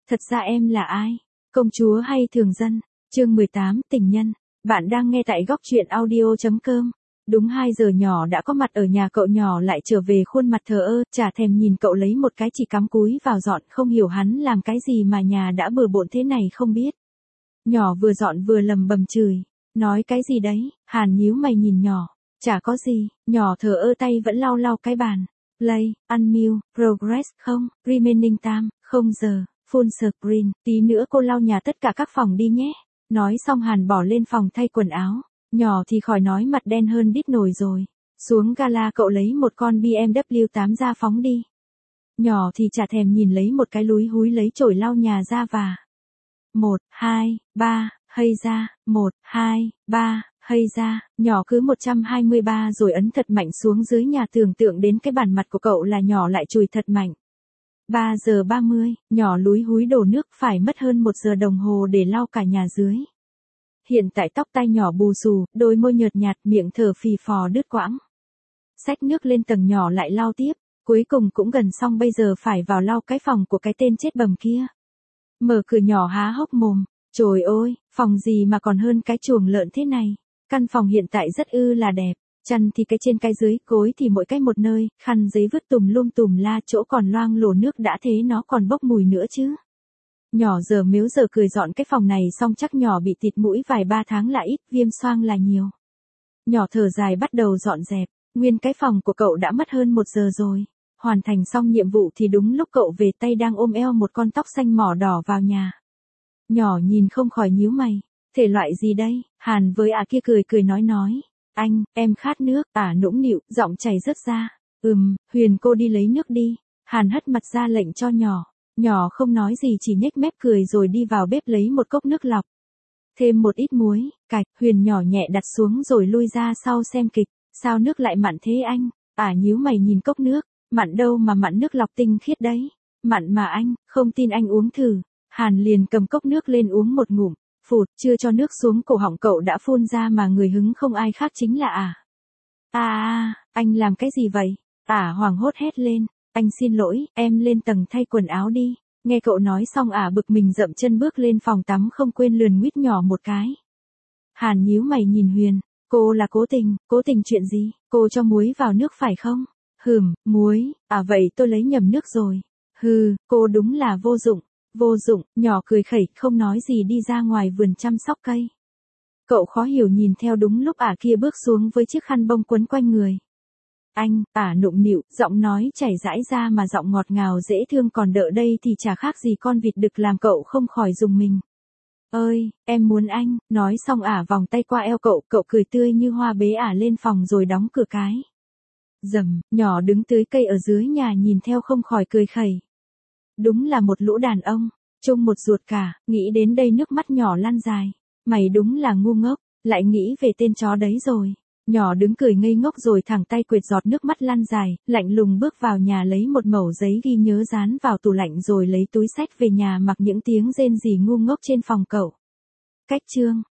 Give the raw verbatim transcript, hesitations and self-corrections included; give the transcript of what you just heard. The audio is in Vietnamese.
Thật ra em là ai? Công chúa hay thường dân? Chương mười tám, tình nhân. Bạn đang nghe tại góc truyện audio chấm com. Đúng hai giờ nhỏ đã có mặt ở nhà cậu, nhỏ lại trở về khuôn mặt thờ ơ, chả thèm nhìn cậu lấy một cái, chỉ cắm cúi vào dọn, không hiểu hắn làm cái gì mà nhà đã bừa bộn thế này không biết. Nhỏ vừa dọn vừa lầm bầm chửi. Nói cái gì đấy? Hàn nhíu mày nhìn nhỏ. Chả có gì, nhỏ thờ ơ tay vẫn lau lau cái bàn. Play, unmute, progress không, remaining time, không giờ, full screen, tí nữa cô lau nhà tất cả các phòng đi nhé. Nói xong Hàn bỏ lên phòng thay quần áo. Nhỏ thì khỏi nói, mặt đen hơn đít nồi rồi. Xuống gala cậu lấy một con bê em vê tám ra phóng đi. Nhỏ thì chả thèm nhìn, lấy một cái lúi húi lấy chổi lau nhà ra và một, hai, ba, hây ra, một, hai, ba, hây ra, nhỏ cứ một trăm hai mươi ba rồi ấn thật mạnh xuống dưới nhà, tưởng tượng đến cái bản mặt của cậu là nhỏ lại chùi thật mạnh. ba giờ ba mươi, nhỏ lúi húi đổ nước, phải mất hơn một giờ đồng hồ để lau cả nhà dưới. Hiện tại tóc tai nhỏ bù xù, đôi môi nhợt nhạt, miệng thở phì phò đứt quãng. Xách nước lên tầng, nhỏ lại lau tiếp, cuối cùng cũng gần xong, bây giờ phải vào lau cái phòng của cái tên chết bầm kia. Mở cửa, nhỏ há hốc mồm, trời ơi, phòng gì mà còn hơn cái chuồng lợn thế này. Căn phòng hiện tại rất ư là đẹp, chăn thì cái trên cái dưới, gối thì mỗi cái một nơi, khăn giấy vứt tùm lum tùm la, chỗ còn loang lổ nước đã thế nó còn bốc mùi nữa chứ. Nhỏ giờ mếu giờ cười dọn cái phòng này xong chắc nhỏ bị tịt mũi vài ba tháng là ít, viêm xoang là nhiều. Nhỏ thở dài bắt đầu dọn dẹp, nguyên cái phòng của cậu đã mất hơn một giờ rồi. Hoàn thành xong nhiệm vụ thì đúng lúc cậu về, tay đang ôm eo một con tóc xanh mỏ đỏ vào nhà. Nhỏ nhìn không khỏi nhíu mày, thể loại gì đây? Hàn với ả kia cười cười nói nói, anh, em khát nước. Ả nũng nịu, giọng chảy rớt ra, ừm, Huyền cô đi lấy nước đi. Hàn hất mặt ra lệnh cho nhỏ. Nhỏ không nói gì, chỉ nhếch mép cười rồi đi vào bếp lấy một cốc nước lọc. Thêm một ít muối, cạch. Huyền nhỏ nhẹ đặt xuống rồi lui ra sau xem kịch. Sao nước lại mặn thế anh? Ả nhíu mày nhìn cốc nước. Mặn đâu mà mặn, nước lọc tinh khiết đấy. Mặn mà anh, không tin anh uống thử. Hàn liền cầm cốc nước lên uống một ngụm. Phụt, chưa cho nước xuống cổ họng cậu đã phun ra, mà người hứng không ai khác chính là Ả. À, à, anh làm cái gì vậy? Ả hoảng hốt hét lên. Anh xin lỗi, em lên tầng thay quần áo đi. Nghe cậu nói xong Ả bực mình dậm chân bước lên phòng tắm, không quên lườn nguýt nhỏ một cái. Hàn nhíu mày nhìn Huyền. Cô là cố tình, cố tình chuyện gì? Cô cho muối vào nước phải không? Hừm, muối, à vậy tôi lấy nhầm nước rồi. Hừ, cô đúng là vô dụng. Vô dụng, nhỏ cười khẩy, không nói gì đi ra ngoài vườn chăm sóc cây. Cậu khó hiểu nhìn theo, đúng lúc Ả kia bước xuống với chiếc khăn bông quấn quanh người. Anh, Ả nụng nịu, giọng nói chảy rãi ra mà giọng ngọt ngào dễ thương, còn đợi đây thì chả khác gì con vịt đực, làm cậu không khỏi rùng mình. Ơi, em muốn anh. Nói xong Ả vòng tay qua eo cậu, cậu cười tươi như hoa bế Ả lên phòng rồi đóng cửa cái. Dầm, nhỏ đứng tưới cây ở dưới nhà nhìn theo không khỏi cười khẩy. Đúng là một lũ đàn ông, chung một ruột cả. Nghĩ đến đây nước mắt nhỏ lăn dài. Mày đúng là ngu ngốc, lại nghĩ về tên chó đấy rồi. Nhỏ đứng cười ngây ngốc rồi thẳng tay quệt giọt nước mắt lăn dài, lạnh lùng bước vào nhà lấy một mẩu giấy ghi nhớ dán vào tủ lạnh rồi lấy túi xách về nhà, mặc những tiếng rên rỉ ngu ngốc trên phòng cậu. Cách chương